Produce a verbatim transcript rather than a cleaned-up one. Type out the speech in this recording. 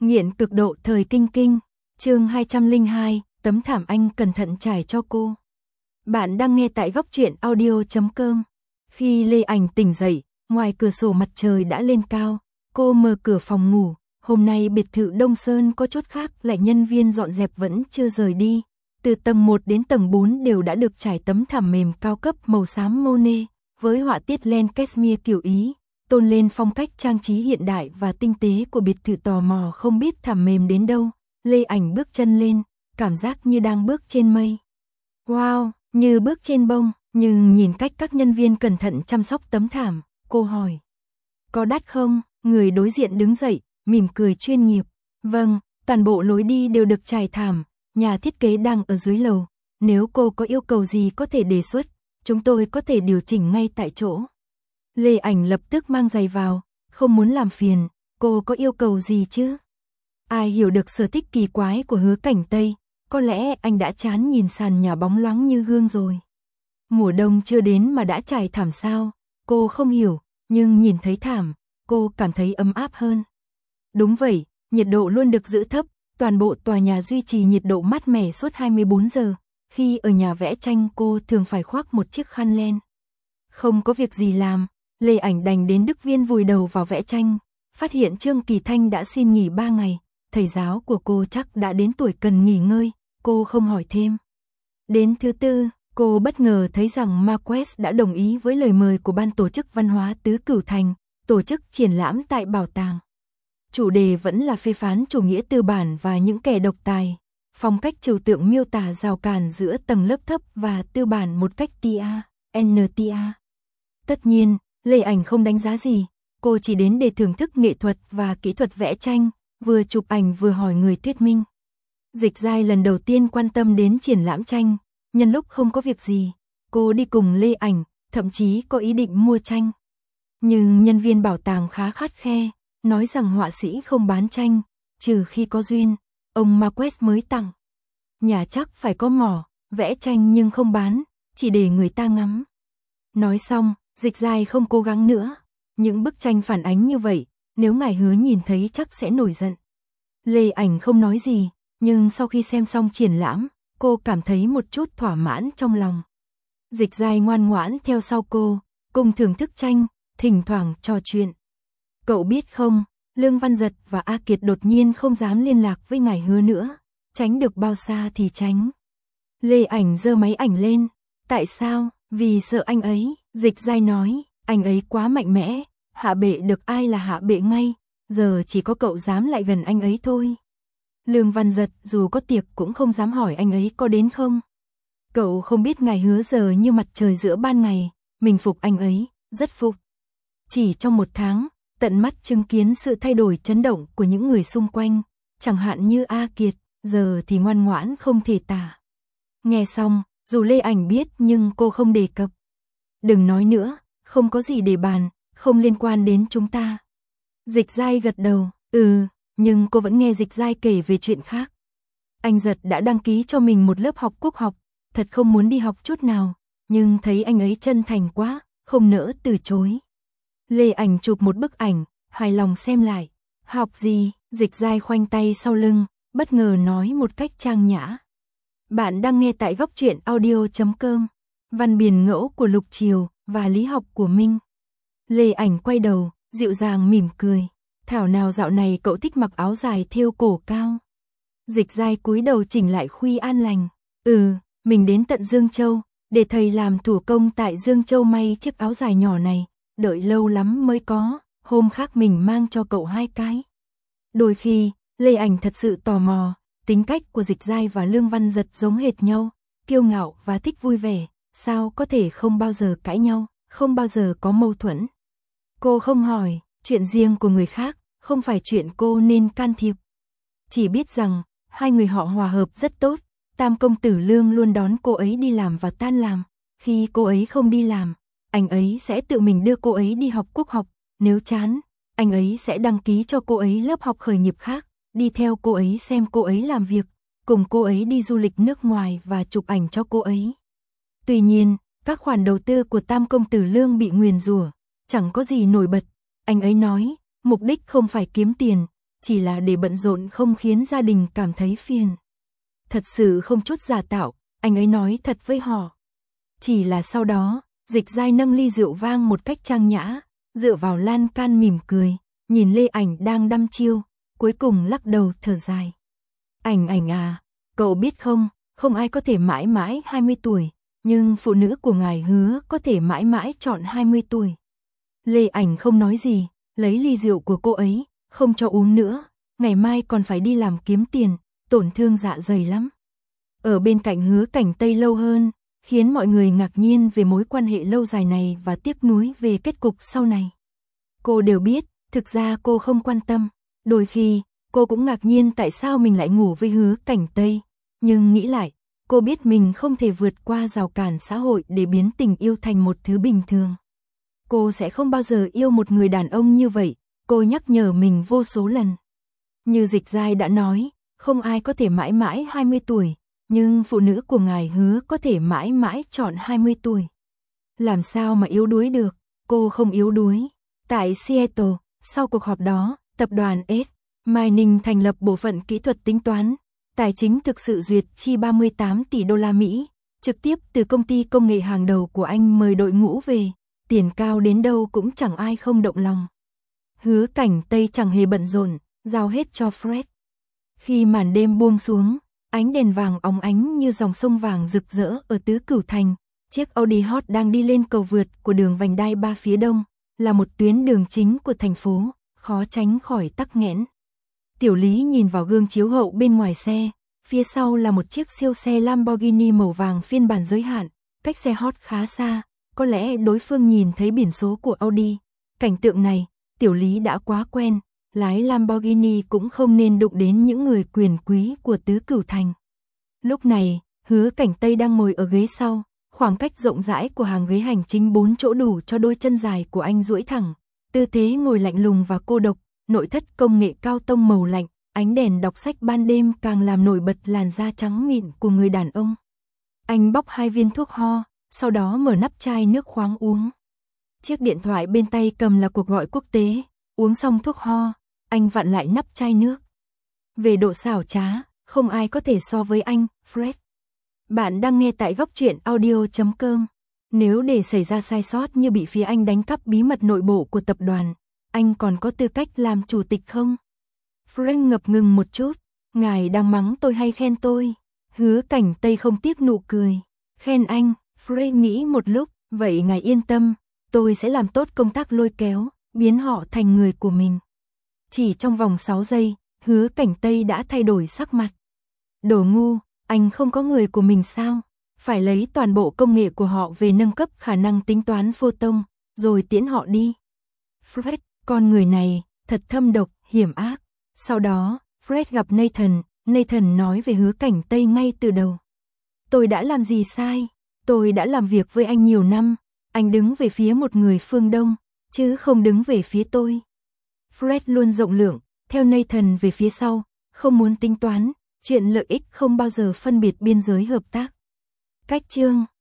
Nghiện cực độ thời kinh kinh, chương hai trăm lẻ hai, tấm thảm anh cẩn thận trải cho cô. Bạn đang nghe tại góc truyện audio chấm com. Khi Lê Ảnh tỉnh dậy, ngoài cửa sổ mặt trời đã lên cao, cô mở cửa phòng ngủ. Hôm nay biệt thự Đông Sơn có chút khác, lại nhân viên dọn dẹp vẫn chưa rời đi. Từ tầng một đến tầng bốn đều đã được trải tấm thảm mềm cao cấp màu xám Monet, với họa tiết len cashmere kiểu Ý, tôn lên phong cách trang trí hiện đại và tinh tế của biệt thự. Tò mò không biết thảm mềm đến đâu, Lê Ảnh bước chân lên, cảm giác như đang bước trên mây. Wow, như bước trên bông, nhưng nhìn cách các nhân viên cẩn thận chăm sóc tấm thảm, cô hỏi. Có đắt không? Người đối diện đứng dậy, mỉm cười chuyên nghiệp. Vâng, toàn bộ lối đi đều được trải thảm, nhà thiết kế đang ở dưới lầu. Nếu cô có yêu cầu gì có thể đề xuất, chúng tôi có thể điều chỉnh ngay tại chỗ. Lê Ảnh lập tức mang giày vào, không muốn làm phiền, cô có yêu cầu gì chứ? Ai hiểu được sở thích kỳ quái của Hứa Cảnh Tây, có lẽ anh đã chán nhìn sàn nhà bóng loáng như gương rồi. Mùa đông chưa đến mà đã trải thảm sao? Cô không hiểu, nhưng nhìn thấy thảm, cô cảm thấy ấm áp hơn. Đúng vậy, nhiệt độ luôn được giữ thấp, toàn bộ tòa nhà duy trì nhiệt độ mát mẻ suốt hai mươi bốn giờ. Khi ở nhà vẽ tranh cô thường phải khoác một chiếc khăn len. Không có việc gì làm, Lê Ảnh đành đến Đức Viên vùi đầu vào vẽ tranh, phát hiện Trương Kỳ Thanh đã xin nghỉ ba ngày, thầy giáo của cô chắc đã đến tuổi cần nghỉ ngơi, cô không hỏi thêm. Đến thứ tư, cô bất ngờ thấy rằng Marquez đã đồng ý với lời mời của ban tổ chức văn hóa Tứ Cửu Thành, tổ chức triển lãm tại bảo tàng. Chủ đề vẫn là phê phán chủ nghĩa tư bản và những kẻ độc tài, phong cách trừu tượng miêu tả rào cản giữa tầng lớp thấp và tư bản một cách tia, ntia. Tất nhiên, Lê Ảnh không đánh giá gì, cô chỉ đến để thưởng thức nghệ thuật và kỹ thuật vẽ tranh, vừa chụp ảnh vừa hỏi người thuyết minh. Dịch Giai lần đầu tiên quan tâm đến triển lãm tranh, nhân lúc không có việc gì, cô đi cùng Lê Ảnh, thậm chí có ý định mua tranh. Nhưng nhân viên bảo tàng khá khắt khe, nói rằng họa sĩ không bán tranh, trừ khi có duyên, ông Marquez mới tặng. Nhà chắc phải có mỏ, vẽ tranh nhưng không bán, chỉ để người ta ngắm. Nói xong, Dịch Giai không cố gắng nữa. Những bức tranh phản ánh như vậy, nếu ngài Hứa nhìn thấy chắc sẽ nổi giận. Lê Ảnh không nói gì, nhưng sau khi xem xong triển lãm, cô cảm thấy một chút thỏa mãn trong lòng. Dịch Giai ngoan ngoãn theo sau cô, cùng thưởng thức tranh, thỉnh thoảng trò chuyện. Cậu biết không, Lương Văn Giật và A Kiệt đột nhiên không dám liên lạc với ngài Hứa nữa, tránh được bao xa thì tránh. Lê Ảnh giơ máy ảnh lên. Tại sao? Vì sợ anh ấy. Dịch Giai nói, anh ấy quá mạnh mẽ, hạ bệ được ai là hạ bệ ngay, giờ chỉ có cậu dám lại gần anh ấy thôi. Lương Văn Giật dù có tiệc cũng không dám hỏi anh ấy có đến không. Cậu không biết ngài Hứa giờ như mặt trời giữa ban ngày, mình phục anh ấy, rất phục. Chỉ trong một tháng, tận mắt chứng kiến sự thay đổi chấn động của những người xung quanh, chẳng hạn như A Kiệt, giờ thì ngoan ngoãn không thể tả. Nghe xong, dù Lê Ảnh biết nhưng cô không đề cập. Đừng nói nữa, không có gì để bàn, không liên quan đến chúng ta. Dịch Giai gật đầu, ừ, nhưng cô vẫn nghe Dịch Giai kể về chuyện khác. Anh Giật đã đăng ký cho mình một lớp học quốc học, thật không muốn đi học chút nào, nhưng thấy anh ấy chân thành quá, không nỡ từ chối. Lê Ảnh chụp một bức ảnh, hài lòng xem lại. Học gì? Dịch Giai khoanh tay sau lưng, bất ngờ nói một cách trang nhã. Bạn đang nghe tại góc truyện audio chấm com. Văn Biền Ngẫu của Lục Triều và Lý học của Minh. Lê Ảnh quay đầu, dịu dàng mỉm cười. Thảo nào dạo này cậu thích mặc áo dài thêu cổ cao. Dịch Giai cúi đầu chỉnh lại khuy an lành. Ừ, mình đến tận Dương Châu, để thầy làm thủ công tại Dương Châu may chiếc áo dài nhỏ này, đợi lâu lắm mới có, hôm khác mình mang cho cậu hai cái. Đôi khi, Lê Ảnh thật sự tò mò, tính cách của Dịch Giai và Lương Văn Giật giống hệt nhau, kiêu ngạo và thích vui vẻ, sao có thể không bao giờ cãi nhau, không bao giờ có mâu thuẫn. Cô không hỏi, chuyện riêng của người khác, không phải chuyện cô nên can thiệp. Chỉ biết rằng, hai người họ hòa hợp rất tốt, Tam công tử Lương luôn đón cô ấy đi làm và tan làm, khi cô ấy không đi làm, anh ấy sẽ tự mình đưa cô ấy đi học quốc học, nếu chán, anh ấy sẽ đăng ký cho cô ấy lớp học khởi nghiệp khác, đi theo cô ấy xem cô ấy làm việc, cùng cô ấy đi du lịch nước ngoài và chụp ảnh cho cô ấy. Tuy nhiên, các khoản đầu tư của Tam công tử Lương bị nguyền rủa, chẳng có gì nổi bật. Anh ấy nói, mục đích không phải kiếm tiền, chỉ là để bận rộn không khiến gia đình cảm thấy phiền. Thật sự không chút giả tạo, anh ấy nói thật với họ. Chỉ là sau đó, Dịch Giai nâng ly rượu vang một cách trang nhã, dựa vào lan can mỉm cười, nhìn Lê Ảnh đang đăm chiêu, cuối cùng lắc đầu thở dài. Ảnh Ảnh à, cậu biết không, không ai có thể mãi mãi hai mươi tuổi, nhưng phụ nữ của ngài hứa có thể mãi mãi chọn hai mươi tuổi. Lê Ảnh không nói gì, lấy ly rượu của cô ấy, không cho uống nữa, ngày mai còn phải đi làm kiếm tiền, tổn thương dạ dày lắm. Ở bên cạnh Hứa Cảnh Tây lâu hơn, khiến mọi người ngạc nhiên về mối quan hệ lâu dài này và tiếc nuối về kết cục sau này. Cô đều biết, thực ra cô không quan tâm, đôi khi, cô cũng ngạc nhiên tại sao mình lại ngủ với Hứa Cảnh Tây, nhưng nghĩ lại, cô biết mình không thể vượt qua rào cản xã hội để biến tình yêu thành một thứ bình thường. Cô sẽ không bao giờ yêu một người đàn ông như vậy, cô nhắc nhở mình vô số lần. Như Dịch Giai đã nói, không ai có thể mãi mãi hai mươi tuổi, nhưng phụ nữ của ngài hứa có thể mãi mãi chọn hai mươi tuổi. Làm sao mà yếu đuối được, cô không yếu đuối. Tại Seattle, sau cuộc họp đó, tập đoàn S. Mining thành lập bộ phận kỹ thuật tính toán, tài chính thực sự duyệt chi ba mươi tám tỷ đô la Mỹ, trực tiếp từ công ty công nghệ hàng đầu của anh mời đội ngũ về, tiền cao đến đâu cũng chẳng ai không động lòng. Hứa Cảnh Tây chẳng hề bận rộn, giao hết cho Fred. Khi màn đêm buông xuống, ánh đèn vàng óng ánh như dòng sông vàng rực rỡ ở Tứ Cửu Thành, chiếc Audi Hot đang đi lên cầu vượt của đường vành đai ba phía đông, là một tuyến đường chính của thành phố, khó tránh khỏi tắc nghẽn. Tiểu Lý nhìn vào gương chiếu hậu bên ngoài xe, phía sau là một chiếc siêu xe Lamborghini màu vàng phiên bản giới hạn, cách xe Hot khá xa, có lẽ đối phương nhìn thấy biển số của Audi. Cảnh tượng này, Tiểu Lý đã quá quen, lái Lamborghini cũng không nên đụng đến những người quyền quý của Tứ Cửu Thành. Lúc này, Hứa Cảnh Tây đang ngồi ở ghế sau, khoảng cách rộng rãi của hàng ghế hành chính bốn chỗ đủ cho đôi chân dài của anh duỗi thẳng, tư thế ngồi lạnh lùng và cô độc, nội thất công nghệ cao tông màu lạnh, ánh đèn đọc sách ban đêm càng làm nổi bật làn da trắng mịn của người đàn ông. Anh bóc hai viên thuốc ho, sau đó mở nắp chai nước khoáng uống. Chiếc điện thoại bên tay cầm là cuộc gọi quốc tế, uống xong thuốc ho, anh vặn lại nắp chai nước. Về độ xảo trá, không ai có thể so với anh, Fred. Bạn đang nghe tại góc truyện audio chấm com. Nếu để xảy ra sai sót như bị phía anh đánh cắp bí mật nội bộ của tập đoàn, anh còn có tư cách làm chủ tịch không? Fred ngập ngừng một chút, ngài đang mắng tôi hay khen tôi? Hứa Cảnh Tây không tiếc nụ cười. Khen anh, Fred nghĩ một lúc, vậy ngài yên tâm, tôi sẽ làm tốt công tác lôi kéo, biến họ thành người của mình. Chỉ trong vòng sáu giây, Hứa Cảnh Tây đã thay đổi sắc mặt. Đồ ngu, anh không có người của mình sao? Phải lấy toàn bộ công nghệ của họ về nâng cấp khả năng tính toán photon, rồi tiễn họ đi. Fred, con người này, thật thâm độc, hiểm ác. Sau đó, Fred gặp Nathan, Nathan nói về Hứa Cảnh Tây ngay từ đầu. Tôi đã làm gì sai? Tôi đã làm việc với anh nhiều năm, anh đứng về phía một người phương Đông, chứ không đứng về phía tôi. Fred luôn rộng lượng, theo Nathan về phía sau, không muốn tính toán, chuyện lợi ích không bao giờ phân biệt biên giới hợp tác. Cách chương